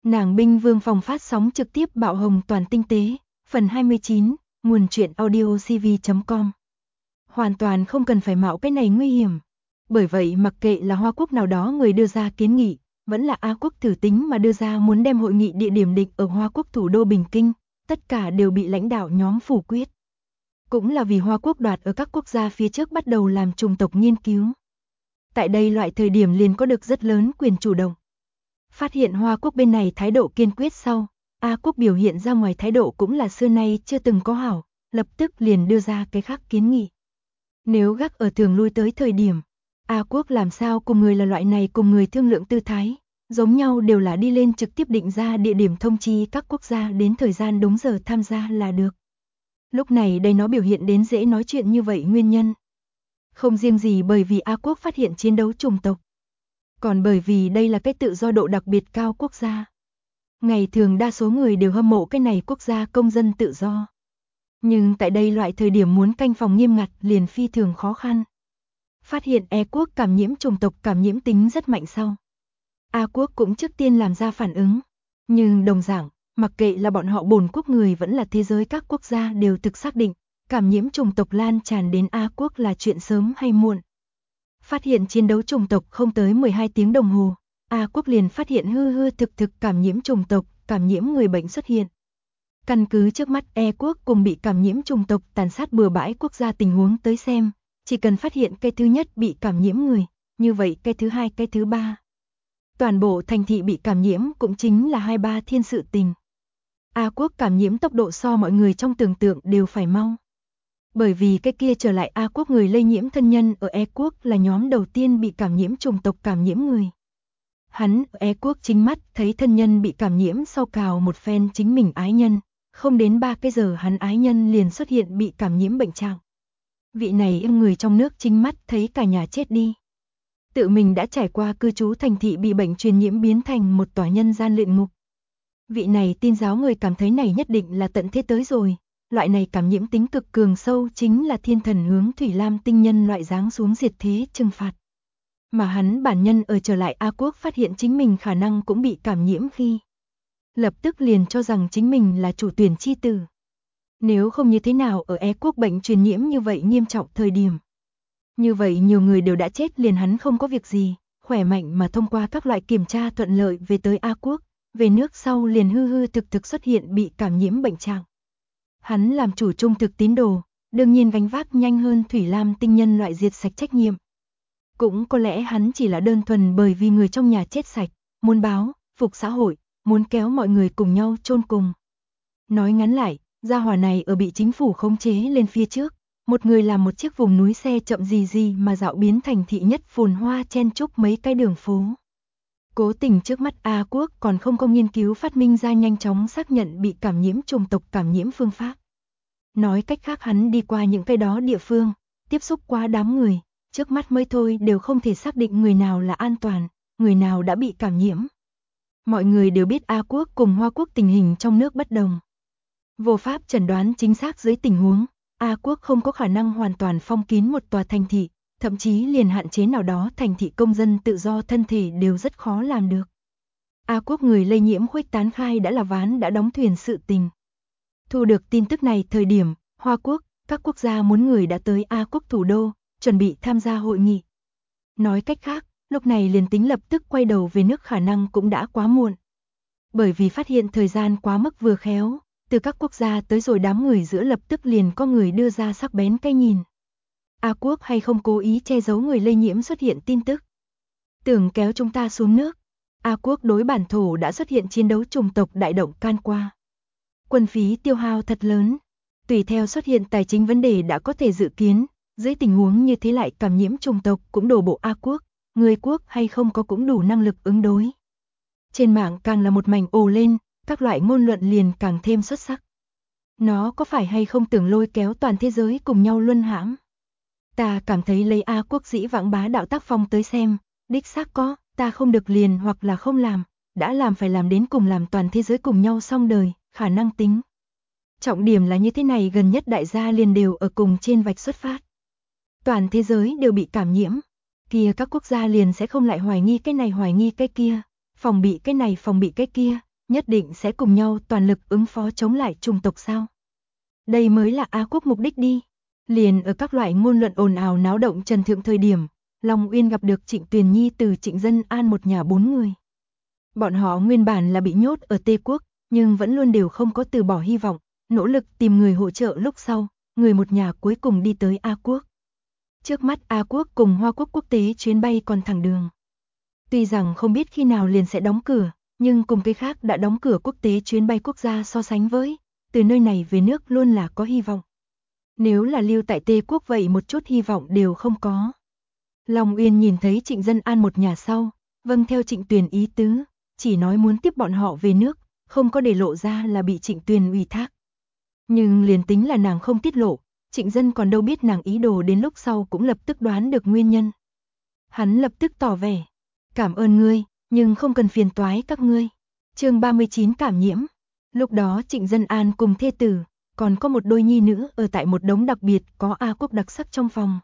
Nàng binh vương phòng phát sóng trực tiếp bạo hồng toàn tinh tế, phần 29, nguồn truyện audio cv.com. Hoàn toàn không cần phải mạo cái này nguy hiểm. Bởi vậy mặc kệ là Hoa Quốc nào đó người đưa ra kiến nghị, vẫn là A Quốc thử tính mà đưa ra muốn đem hội nghị địa điểm định ở Hoa Quốc thủ đô Bình Kinh, tất cả đều bị lãnh đạo nhóm phủ quyết. Cũng là vì Hoa Quốc đoạt ở các quốc gia phía trước bắt đầu làm chủng tộc nghiên cứu. Tại đây loại thời điểm liền có được rất lớn quyền chủ động. Phát hiện Hoa Quốc bên này thái độ kiên quyết sau, A Quốc biểu hiện ra ngoài thái độ cũng là xưa nay chưa từng có hảo, lập tức liền đưa ra cái khác kiến nghị. Nếu gác ở thường lui tới thời điểm, A Quốc làm sao cùng người là loại này cùng người thương lượng tư thái, giống nhau đều là đi lên trực tiếp định ra địa điểm thông chi các quốc gia đến thời gian đúng giờ tham gia là được. Lúc này đây nó biểu hiện đến dễ nói chuyện như vậy nguyên nhân. Không riêng gì bởi vì A Quốc phát hiện chiến đấu chủng tộc, còn bởi vì đây là cái tự do độ đặc biệt cao quốc gia. Ngày thường đa số người đều hâm mộ cái này quốc gia công dân tự do. Nhưng tại đây loại thời điểm muốn canh phòng nghiêm ngặt liền phi thường khó khăn. Phát hiện E quốc cảm nhiễm chủng tộc cảm nhiễm tính rất mạnh sau, A quốc cũng trước tiên làm ra phản ứng. Nhưng đồng dạng, mặc kệ là bọn họ bổn quốc người vẫn là thế giới các quốc gia đều thực xác định, cảm nhiễm chủng tộc lan tràn đến A quốc là chuyện sớm hay muộn. Phát hiện chiến đấu chủng tộc không tới 12 tiếng đồng hồ, A quốc liền phát hiện hư thực cảm nhiễm chủng tộc, cảm nhiễm người bệnh xuất hiện. Căn cứ trước mắt E quốc cùng bị cảm nhiễm chủng tộc tàn sát bừa bãi quốc gia tình huống tới xem, chỉ cần phát hiện cái thứ nhất bị cảm nhiễm người, như vậy cái thứ hai cái thứ ba. Toàn bộ thành thị bị cảm nhiễm cũng chính là 2-3 thiên sự tình. A quốc cảm nhiễm tốc độ so mọi người trong tưởng tượng đều phải mau. Bởi vì cái kia trở lại A quốc người lây nhiễm thân nhân ở E quốc là nhóm đầu tiên bị cảm nhiễm chủng tộc cảm nhiễm người. Hắn ở E quốc chính mắt thấy thân nhân bị cảm nhiễm sau cào một phen chính mình ái nhân, không đến 3 cái giờ hắn ái nhân liền xuất hiện bị cảm nhiễm bệnh trạng. Vị này người trong nước chính mắt thấy cả nhà chết đi. Tự mình đã trải qua cư trú thành thị bị bệnh truyền nhiễm biến thành một tòa nhân gian luyện ngục. Vị này Tin giáo người cảm thấy này nhất định là tận thế tới rồi, loại này cảm nhiễm tính cực cường sâu chính là thiên thần hướng Thủy Lam tinh nhân loại giáng xuống diệt thế trừng phạt. Mà hắn bản nhân ở trở lại A quốc phát hiện chính mình khả năng cũng bị cảm nhiễm khi, lập tức liền cho rằng chính mình là chủ tuyển chi tử. Nếu không như thế nào ở E quốc bệnh truyền nhiễm như vậy nghiêm trọng thời điểm. Như vậy nhiều người đều đã chết liền hắn không có việc gì, khỏe mạnh mà thông qua các loại kiểm tra thuận lợi về tới A quốc, về nước sau liền hư thực xuất hiện bị cảm nhiễm bệnh trạng. Hắn làm chủ trung thực tín đồ, đương nhiên gánh vác nhanh hơn Thủy Lam tinh nhân loại diệt sạch trách nhiệm. Cũng có lẽ hắn chỉ là đơn thuần bởi vì người trong nhà chết sạch, muốn báo, phục xã hội, muốn kéo mọi người cùng nhau chôn cùng. Nói ngắn lại, gia hỏa này ở bị chính phủ khống chế lên phía trước, một người làm một chiếc vùng núi xe chậm gì mà dạo biến thành thị nhất phồn hoa chen chúc mấy cái đường phố. Cố tình trước mắt A quốc còn không có nghiên cứu phát minh ra nhanh chóng xác nhận bị cảm nhiễm chủng tộc cảm nhiễm phương pháp. Nói cách khác hắn đi qua những cái đó địa phương, tiếp xúc qua đám người, trước mắt mới thôi đều không thể xác định người nào là an toàn, người nào đã bị cảm nhiễm. Mọi người đều biết A quốc cùng Hoa quốc tình hình trong nước bất đồng. Vô pháp chẩn đoán chính xác dưới tình huống, A quốc không có khả năng hoàn toàn phong kín một tòa thành thị, thậm chí liền hạn chế nào đó thành thị công dân tự do thân thể đều rất khó làm được. A quốc người lây nhiễm khuếch tán khai đã là ván đã đóng thuyền sự tình. Thu được tin tức này thời điểm, Hoa quốc, các quốc gia muốn người đã tới A quốc thủ đô, chuẩn bị tham gia hội nghị. Nói cách khác, lúc này liền tính lập tức quay đầu về nước khả năng cũng đã quá muộn. Bởi vì phát hiện thời gian quá mức vừa khéo, từ các quốc gia tới rồi đám người giữa lập tức liền có người đưa ra sắc bén cái nhìn. A quốc hay không cố ý che giấu người lây nhiễm xuất hiện tin tức. Tưởng kéo chúng ta xuống nước. A quốc đối bản thổ đã xuất hiện chiến đấu chủng tộc đại động can qua. Quân phí tiêu hao thật lớn. Tùy theo xuất hiện tài chính vấn đề đã có thể dự kiến, dưới tình huống như thế lại cảm nhiễm chủng tộc cũng đổ bộ A quốc, người quốc hay không có cũng đủ năng lực ứng đối. Trên mạng càng là một mảnh ồ lên, các loại ngôn luận liền càng thêm xuất sắc. Nó có phải hay không tưởng lôi kéo toàn thế giới cùng nhau luân hãm? Ta cảm thấy lấy A quốc dĩ vãng bá đạo tác phong tới xem, đích xác có, ta không được liền hoặc là không làm, đã làm phải làm đến cùng làm toàn thế giới cùng nhau xong đời, khả năng tính. Trọng điểm là như thế này gần nhất đại gia liền đều ở cùng trên vạch xuất phát. Toàn thế giới đều bị cảm nhiễm, kia các quốc gia liền sẽ không lại hoài nghi cái này hoài nghi cái kia, phòng bị cái này phòng bị cái kia, nhất định sẽ cùng nhau toàn lực ứng phó chống lại chủng tộc sao? Đây mới là A Quốc mục đích đi. Liền ở các loại ngôn luận ồn ào náo động trần thượng thời điểm, Long Uyên gặp được Trịnh Tuyền Nhi từ Trịnh Dân An một nhà 4 người. Bọn họ nguyên bản là bị nhốt ở Tây Quốc, nhưng vẫn luôn đều không có từ bỏ hy vọng, nỗ lực tìm người hỗ trợ lúc sau, người một nhà cuối cùng đi tới A Quốc. Trước mắt A Quốc cùng Hoa Quốc quốc tế chuyến bay còn thẳng đường. Tuy rằng không biết khi nào liền sẽ đóng cửa, nhưng cùng cái khác đã đóng cửa quốc tế chuyến bay quốc gia so sánh với, từ nơi này về nước luôn là có hy vọng. Nếu là lưu tại Tây Quốc vậy một chút hy vọng đều không có. Long Uyên nhìn thấy Trịnh Dân An một nhà sau, vâng theo Trịnh Tuyền ý tứ, chỉ nói muốn tiếp bọn họ về nước, không có để lộ ra là bị Trịnh Tuyền ủy thác. Nhưng liền tính là nàng không tiết lộ, Trịnh Dân còn đâu biết nàng ý đồ đến lúc sau cũng lập tức đoán được nguyên nhân. Hắn lập tức tỏ vẻ, cảm ơn ngươi, nhưng không cần phiền toái các ngươi. Chương 39 cảm nhiễm. Lúc đó Trịnh Dân An cùng thê tử, còn có một đôi nhi nữ ở tại một đống đặc biệt có A Quốc đặc sắc trong phòng.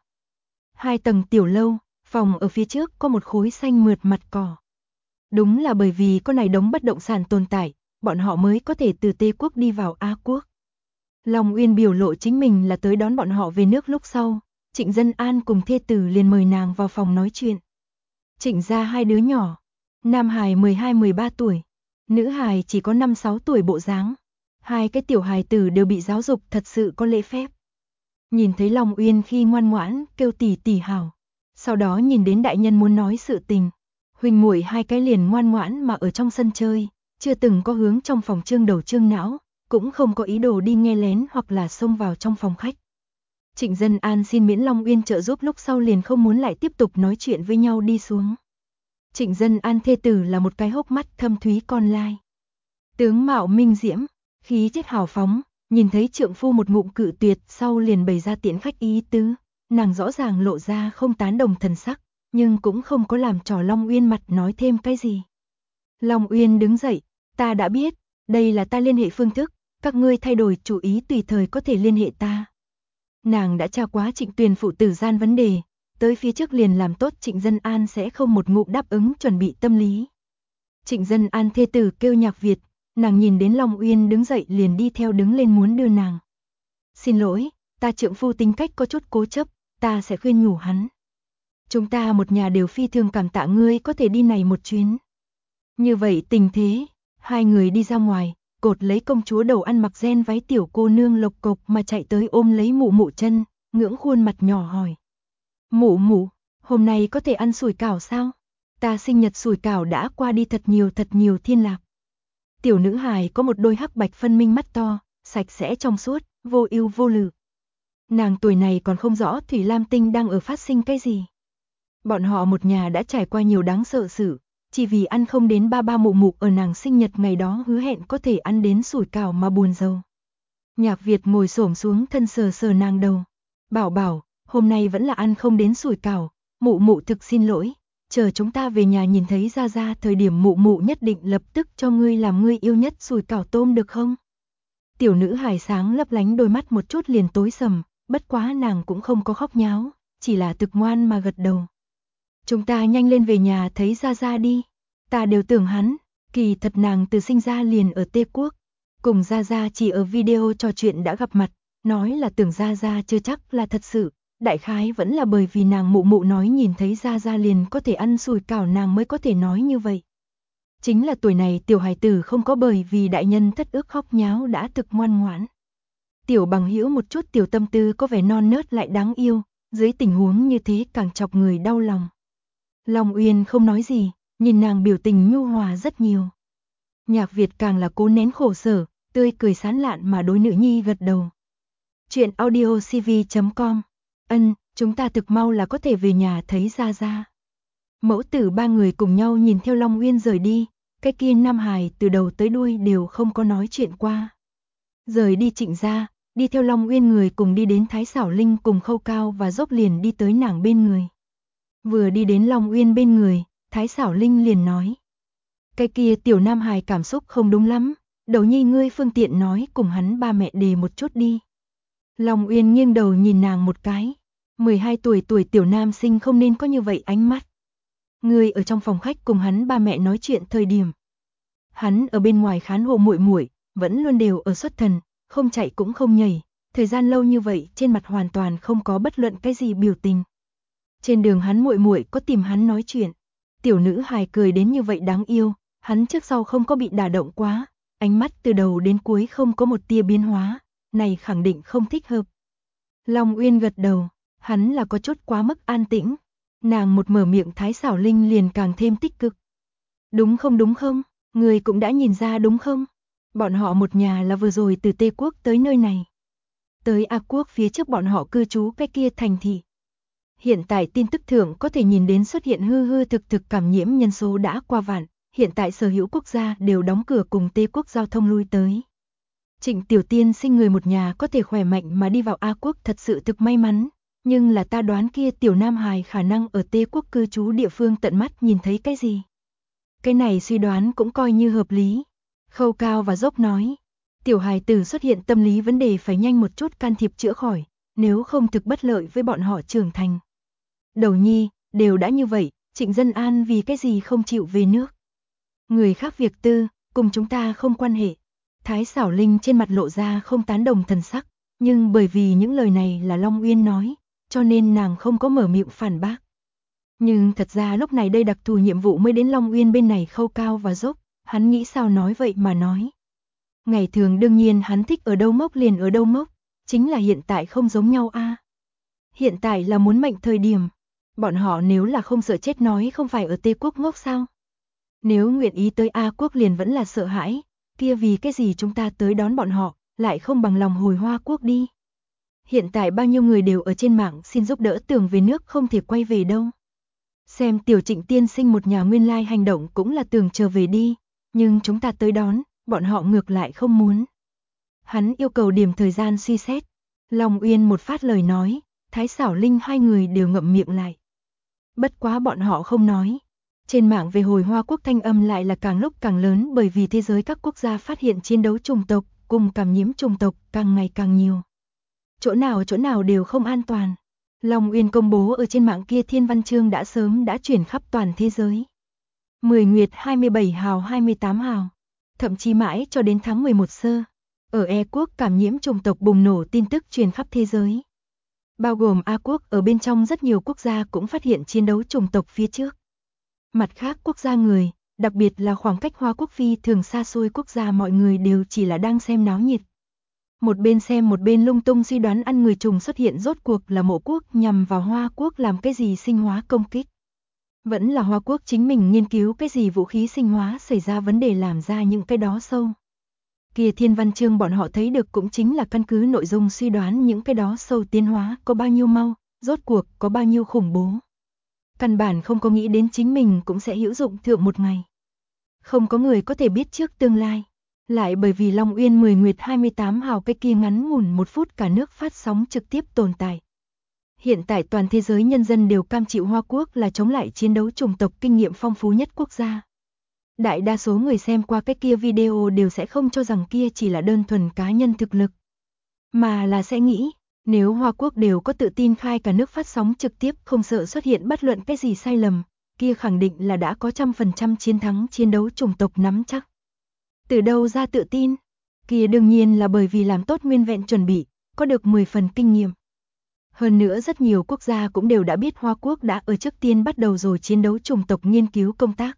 2 tầng tiểu lâu, phòng ở phía trước có một khối xanh mượt mặt cỏ. Đúng là bởi vì có này đống bất động sản tồn tại, bọn họ mới có thể từ Tây Quốc đi vào A Quốc. Long Uyên biểu lộ chính mình là tới đón bọn họ về nước lúc sau, Trịnh Dân An cùng thê tử liền mời nàng vào phòng nói chuyện. Trịnh ra 2 đứa nhỏ, nam hài 12-13 tuổi, nữ hài chỉ có 5-6 tuổi bộ dáng. 2 cái tiểu hài tử đều bị giáo dục thật sự có lễ phép. Nhìn thấy Long Uyên khi ngoan ngoãn kêu tỷ tỷ hảo, sau đó nhìn đến đại nhân muốn nói sự tình, huynh muội 2 cái liền ngoan ngoãn mà ở trong sân chơi, chưa từng có hướng trong phòng trương đầu trương não, cũng không có ý đồ đi nghe lén hoặc là xông vào trong phòng khách. Trịnh Dân An xin miễn Long Uyên trợ giúp lúc sau liền không muốn lại tiếp tục nói chuyện với nhau đi xuống. Trịnh Dân An thê tử là một cái hốc mắt thâm thúy con lai. Tướng mạo minh diễm, khí chất hào phóng, nhìn thấy trượng phu một ngụm cự tuyệt sau liền bày ra tiễn khách ý tứ, nàng rõ ràng lộ ra không tán đồng thần sắc, nhưng cũng không có làm trò Long Uyên mặt nói thêm cái gì. Long Uyên đứng dậy, ta đã biết, đây là ta liên hệ phương thức, các ngươi thay đổi chủ ý tùy thời có thể liên hệ ta. Nàng đã tra quá Trịnh Tuyền phụ tử gian vấn đề, tới phía trước liền làm tốt Trịnh Dân An sẽ không một ngụm đáp ứng chuẩn bị tâm lý. Trịnh Dân An thê tử kêu Nhạc Việt, nàng nhìn đến Long Uyên đứng dậy liền đi theo đứng lên muốn đưa nàng. Xin lỗi, ta trượng phu tính cách có chút cố chấp, ta sẽ khuyên nhủ hắn. Chúng ta một nhà đều phi thường cảm tạ ngươi có thể đi này một chuyến. Như vậy tình thế, 2 người đi ra ngoài, cột lấy công chúa đầu ăn mặc ren váy tiểu cô nương lộc cộc mà chạy tới ôm lấy mụ mụ chân, ngưỡng khuôn mặt nhỏ hỏi. Mụ mụ, hôm nay có thể ăn sủi cảo sao? Ta sinh nhật sủi cảo đã qua đi thật nhiều thiên lạc. Tiểu nữ hài có một đôi hắc bạch phân minh mắt to, sạch sẽ trong suốt, vô ưu vô lự. Nàng tuổi này còn không rõ Thủy Lam Tinh đang ở phát sinh cái gì. Bọn họ một nhà đã trải qua nhiều đáng sợ sự, chỉ vì ăn không đến ba mụ mụ ở nàng sinh nhật ngày đó hứa hẹn có thể ăn đến sủi cảo mà buồn rầu. Nhạc Việt ngồi xổm xuống thân sờ sờ nàng đầu. Bảo bảo, hôm nay vẫn là ăn không đến sủi cảo, mụ mụ thực xin lỗi. Chờ chúng ta về nhà nhìn thấy Gia Gia thời điểm mụ mụ nhất định lập tức cho ngươi làm ngươi yêu nhất sủi cảo tôm được không? Tiểu nữ hài sáng lấp lánh đôi mắt một chút liền tối sầm, bất quá nàng cũng không có khóc nháo, chỉ là thực ngoan mà gật đầu. Chúng ta nhanh lên về nhà thấy Gia Gia đi. Ta đều tưởng hắn, kỳ thật nàng từ sinh ra liền ở Tây Quốc. Cùng Gia Gia chỉ ở video trò chuyện đã gặp mặt, nói là tưởng Gia Gia chưa chắc là thật sự. Đại khái vẫn là bởi vì nàng mụ mụ nói nhìn thấy Gia Gia liền có thể ăn sủi cảo nàng mới có thể nói như vậy. Chính là tuổi này tiểu hài tử không có bởi vì đại nhân thất ước khóc nháo đã thực ngoan ngoãn. Tiểu bằng hữu một chút tiểu tâm tư có vẻ non nớt lại đáng yêu, dưới tình huống như thế càng chọc người đau lòng. Long Uyên không nói gì, nhìn nàng biểu tình nhu hòa rất nhiều. Nhạc Việt càng là cố nén khổ sở, tươi cười sán lạn mà đối nữ nhi gật đầu. Chuyện audiocv.com. Chúng ta thực mau là có thể về nhà thấy Gia Gia. Mẫu tử 3 người cùng nhau nhìn theo Long Uyên rời đi, cái kia nam hài từ đầu tới đuôi đều không có nói chuyện qua. Rời đi Trịnh gia, đi theo Long Uyên người cùng đi đến Thái Xảo Linh cùng Khâu Cao và Dốc liền đi tới nàng bên người. Vừa đi đến Long Uyên bên người, Thái Xảo Linh liền nói. Cái kia tiểu nam hài cảm xúc không đúng lắm, Đầu nhi ngươi phương tiện nói cùng hắn ba mẹ đề một chút đi. Long Uyên nghiêng đầu nhìn nàng một cái. 12 tuổi tiểu nam sinh không nên có như vậy ánh mắt. Ngươi ở trong phòng khách cùng hắn ba mẹ nói chuyện thời điểm. Hắn ở bên ngoài khán hộ muội muội, vẫn luôn đều ở xuất thần, không chạy cũng không nhảy, thời gian lâu như vậy trên mặt hoàn toàn không có bất luận cái gì biểu tình. Trên đường hắn muội muội có tìm hắn nói chuyện, tiểu nữ hài cười đến như vậy đáng yêu, hắn trước sau không có bị đả động quá, ánh mắt từ đầu đến cuối không có một tia biến hóa, này khẳng định không thích hợp. Long Uyên gật đầu, hắn là có chút quá mức an tĩnh, nàng một mở miệng Thái Sảo Linh liền càng thêm tích cực. Đúng không, người cũng đã nhìn ra đúng không? Bọn họ một nhà là vừa rồi từ Tê Quốc tới nơi này. Tới A Quốc phía trước bọn họ cư trú cái kia thành thị. Hiện tại tin tức thượng có thể nhìn đến xuất hiện hư thực cảm nhiễm nhân số đã qua vạn, hiện tại sở hữu quốc gia đều đóng cửa cùng Tê Quốc giao thông lui tới. Trịnh Tiểu Tiên sinh người một nhà có thể khỏe mạnh mà đi vào A Quốc thật sự thực may mắn, nhưng là ta đoán kia tiểu nam hài khả năng ở Tê Quốc cư trú địa phương tận mắt nhìn thấy cái gì. Cái này suy đoán cũng coi như hợp lý. Khâu Cao và Dốc nói, tiểu hài tử xuất hiện tâm lý vấn đề phải nhanh một chút can thiệp chữa khỏi, nếu không thực bất lợi với bọn họ trưởng thành. Đầu nhi, đều đã như vậy, Trịnh Dân An vì cái gì không chịu về nước. Người khác việc tư, cùng chúng ta không quan hệ. Thái Sảo Linh trên mặt lộ ra không tán đồng thần sắc, nhưng bởi vì những lời này là Long Uyên nói, cho nên nàng không có mở miệng phản bác. Nhưng thật ra lúc này đây đặc thù nhiệm vụ mới đến Long Uyên bên này Khâu Cao và Dốc, hắn nghĩ sao nói vậy mà nói. Ngày thường đương nhiên hắn thích ở đâu mốc liền ở đâu mốc, chính là hiện tại không giống nhau a. Hiện tại là muốn mệnh thời điểm, bọn họ nếu là không sợ chết nói không phải ở Tê Quốc ngốc sao. Nếu nguyện ý tới A Quốc liền vẫn là sợ hãi, kia vì cái gì chúng ta tới đón bọn họ, lại không bằng lòng hồi Hoa Quốc đi. Hiện tại bao nhiêu người đều ở trên mạng xin giúp đỡ tưởng về nước không thể quay về đâu. Xem tiểu Trịnh tiên sinh một nhà nguyên lai hành động cũng là tưởng trở về đi, nhưng chúng ta tới đón, bọn họ ngược lại không muốn. Hắn yêu cầu điểm thời gian suy xét. Long Uyên một phát lời nói, Thái Sảo Linh hai người đều ngậm miệng lại. Bất quá bọn họ không nói. Trên mạng về hồi Hoa Quốc thanh âm lại là càng lúc càng lớn bởi vì thế giới các quốc gia phát hiện chiến đấu chủng tộc cùng cảm nhiễm chủng tộc càng ngày càng nhiều. Chỗ nào đều không an toàn. Long Uyên công bố ở trên mạng kia thiên văn chương đã sớm đã chuyển khắp toàn thế giới. 10 nguyệt 27 hào 28 hào, thậm chí mãi cho đến tháng 11 sơ. Ở E Quốc cảm nhiễm chủng tộc bùng nổ tin tức truyền khắp thế giới. Bao gồm A Quốc ở bên trong rất nhiều quốc gia cũng phát hiện chiến đấu chủng tộc phía trước. Mặt khác quốc gia người, đặc biệt là khoảng cách Hoa Quốc phi thường xa xôi quốc gia mọi người đều chỉ là đang xem náo nhiệt. Một bên xem một bên lung tung suy đoán ăn người trùng xuất hiện rốt cuộc là Mộ Quốc nhằm vào Hoa Quốc làm cái gì sinh hóa công kích. Vẫn là Hoa Quốc chính mình nghiên cứu cái gì vũ khí sinh hóa xảy ra vấn đề làm ra những cái đó sâu. Kia thiên văn chương bọn họ thấy được cũng chính là căn cứ nội dung suy đoán những cái đó sâu tiến hóa có bao nhiêu mau, rốt cuộc có bao nhiêu khủng bố. Căn bản không có nghĩ đến chính mình cũng sẽ hữu dụng thượng một ngày. Không có người có thể biết trước tương lai. Lại bởi vì Long Uyên 10 nguyệt 28 hào cái kia ngắn ngủn 1 phút cả nước phát sóng trực tiếp tồn tại. Hiện tại toàn thế giới nhân dân đều cam chịu Hoa Quốc là chống lại chiến đấu chủng tộc kinh nghiệm phong phú nhất quốc gia. Đại đa số người xem qua cái kia video đều sẽ không cho rằng kia chỉ là đơn thuần cá nhân thực lực. Mà là sẽ nghĩ, nếu Hoa Quốc đều có tự tin khai cả nước phát sóng trực tiếp không sợ xuất hiện bất luận cái gì sai lầm, kia khẳng định là đã có 100% chiến thắng chiến đấu chủng tộc nắm chắc. Từ đâu ra tự tin? Kia đương nhiên là bởi vì làm tốt nguyên vẹn chuẩn bị, có được 10 phần kinh nghiệm. Hơn nữa rất nhiều quốc gia cũng đều đã biết Hoa Quốc đã ở trước tiên bắt đầu rồi chiến đấu chủng tộc nghiên cứu công tác.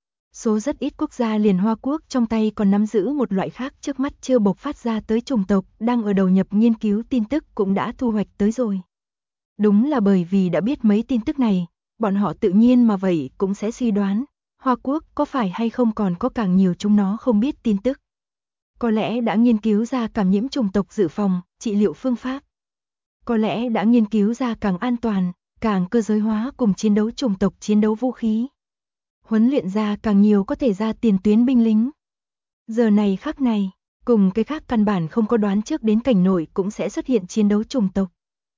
Số rất ít quốc gia liền Hoa Quốc trong tay còn nắm giữ một loại khác trước mắt chưa bộc phát ra tới chủng tộc đang ở đầu nhập nghiên cứu tin tức cũng đã thu hoạch tới rồi. Đúng là bởi vì đã biết mấy tin tức này, bọn họ tự nhiên mà vậy cũng sẽ suy đoán, Hoa Quốc có phải hay không còn có càng nhiều chúng nó không biết tin tức. Có lẽ đã nghiên cứu ra cảm nhiễm chủng tộc dự phòng, trị liệu phương pháp. Có lẽ đã nghiên cứu ra càng an toàn, càng cơ giới hóa cùng chiến đấu chủng tộc chiến đấu vũ khí. Huấn luyện ra càng nhiều có thể ra tiền tuyến binh lính. Giờ này khắc này, cùng cái khác căn bản không có đoán trước đến cảnh nổi cũng sẽ xuất hiện chiến đấu chủng tộc.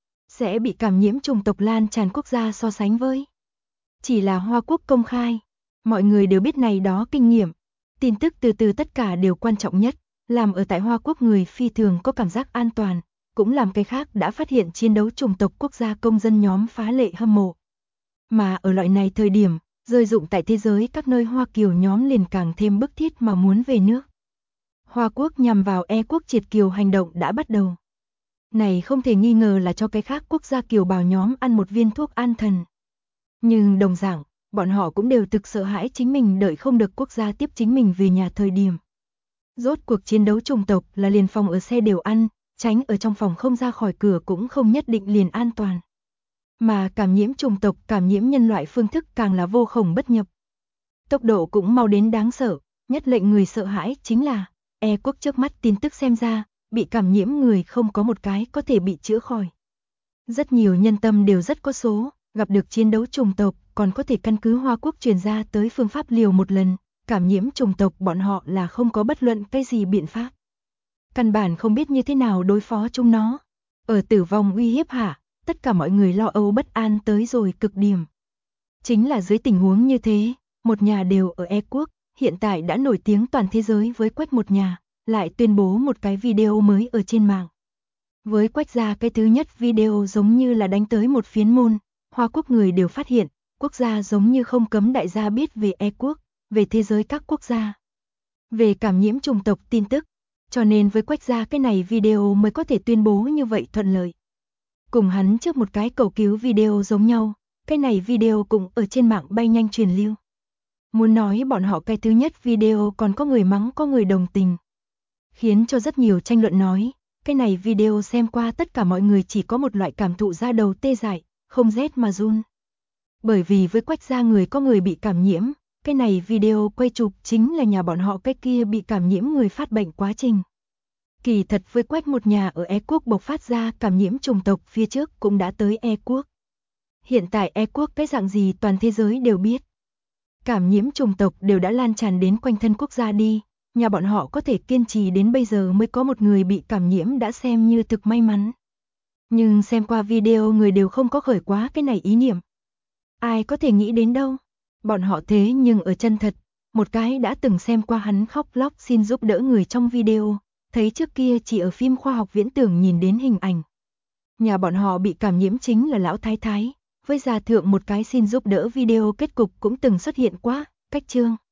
Sẽ bị cảm nhiễm chủng tộc lan tràn quốc gia so sánh với. Chỉ là Hoa Quốc công khai, mọi người đều biết này đó kinh nghiệm. Tin tức từ từ tất cả đều quan trọng nhất, làm ở tại Hoa Quốc người phi thường có cảm giác an toàn, cũng làm cái khác đã phát hiện chiến đấu chủng tộc quốc gia công dân nhóm phá lệ hâm mộ. Mà ở loại này thời điểm, rơi rụng tại thế giới các nơi Hoa Kiều nhóm liền càng thêm bức thiết mà muốn về nước. Hoa Quốc nhằm vào Quốc triệt kiều hành động đã bắt đầu. Này không thể nghi ngờ là cho cái khác quốc gia kiều bào nhóm ăn một viên thuốc an thần. Nhưng đồng dạng, bọn họ cũng đều thực sợ hãi chính mình đợi không được quốc gia tiếp chính mình về nhà thời điểm. Rốt cuộc chiến đấu chủng tộc là liền phòng ở xe đều ăn, tránh ở trong phòng không ra khỏi cửa cũng không nhất định liền an toàn. Mà cảm nhiễm chủng tộc, cảm nhiễm nhân loại phương thức càng là vô khổng bất nhập. Tốc độ cũng mau đến đáng sợ, nhất lệnh người sợ hãi chính là Quốc trước mắt tin tức xem ra, bị cảm nhiễm người không có một cái có thể bị chữa khỏi. Rất nhiều nhân tâm đều rất có số, gặp được chiến đấu chủng tộc còn có thể căn cứ Hoa Quốc truyền ra tới phương pháp liều một lần, cảm nhiễm chủng tộc bọn họ là không có bất luận cái gì biện pháp. Căn bản không biết như thế nào đối phó chúng nó. Ở tử vong uy hiếp hạ, tất cả mọi người lo âu bất an tới rồi cực điểm. Chính là dưới tình huống như thế, một nhà đều ở Quốc, hiện tại đã nổi tiếng toàn thế giới với Quách một nhà, lại tuyên bố một cái video mới ở trên mạng. Với Quách gia cái thứ nhất video giống như là đánh tới một phiến môn, Hoa Quốc người đều phát hiện, quốc gia giống như không cấm đại gia biết về Quốc, về thế giới các quốc gia, về cảm nhiễm chủng tộc tin tức, cho nên với Quách gia cái này video mới có thể tuyên bố như vậy thuận lợi. Cùng hắn trước một cái cầu cứu video giống nhau, cái này video cũng ở trên mạng bay nhanh truyền lưu. Muốn nói bọn họ cái thứ nhất video còn có người mắng có người đồng tình, khiến cho rất nhiều tranh luận nói, cái này video xem qua tất cả mọi người chỉ có một loại cảm thụ da đầu tê dại, không rét mà run. Bởi vì với Quách gia người có người bị cảm nhiễm, cái này video quay chụp chính là nhà bọn họ cái kia bị cảm nhiễm người phát bệnh quá trình. Kỳ thật với Quách một nhà ở Quốc bộc phát ra cảm nhiễm chủng tộc phía trước cũng đã tới Quốc. Hiện tại Quốc cái dạng gì toàn thế giới đều biết. Cảm nhiễm chủng tộc đều đã lan tràn đến quanh thân quốc gia đi, nhà bọn họ có thể kiên trì đến bây giờ mới có một người bị cảm nhiễm đã xem như thực may mắn. Nhưng xem qua video người đều không có khởi quá cái này ý niệm. Ai có thể nghĩ đến đâu, bọn họ thế nhưng ở chân thật, một cái đã từng xem qua hắn khóc lóc xin giúp đỡ người trong video, thấy trước kia chỉ ở phim khoa học viễn tưởng nhìn đến hình ảnh. Nhà bọn họ bị cảm nhiễm chính là lão thái thái, với gia thượng một cái xin giúp đỡ video kết cục cũng từng xuất hiện quá, cách chương.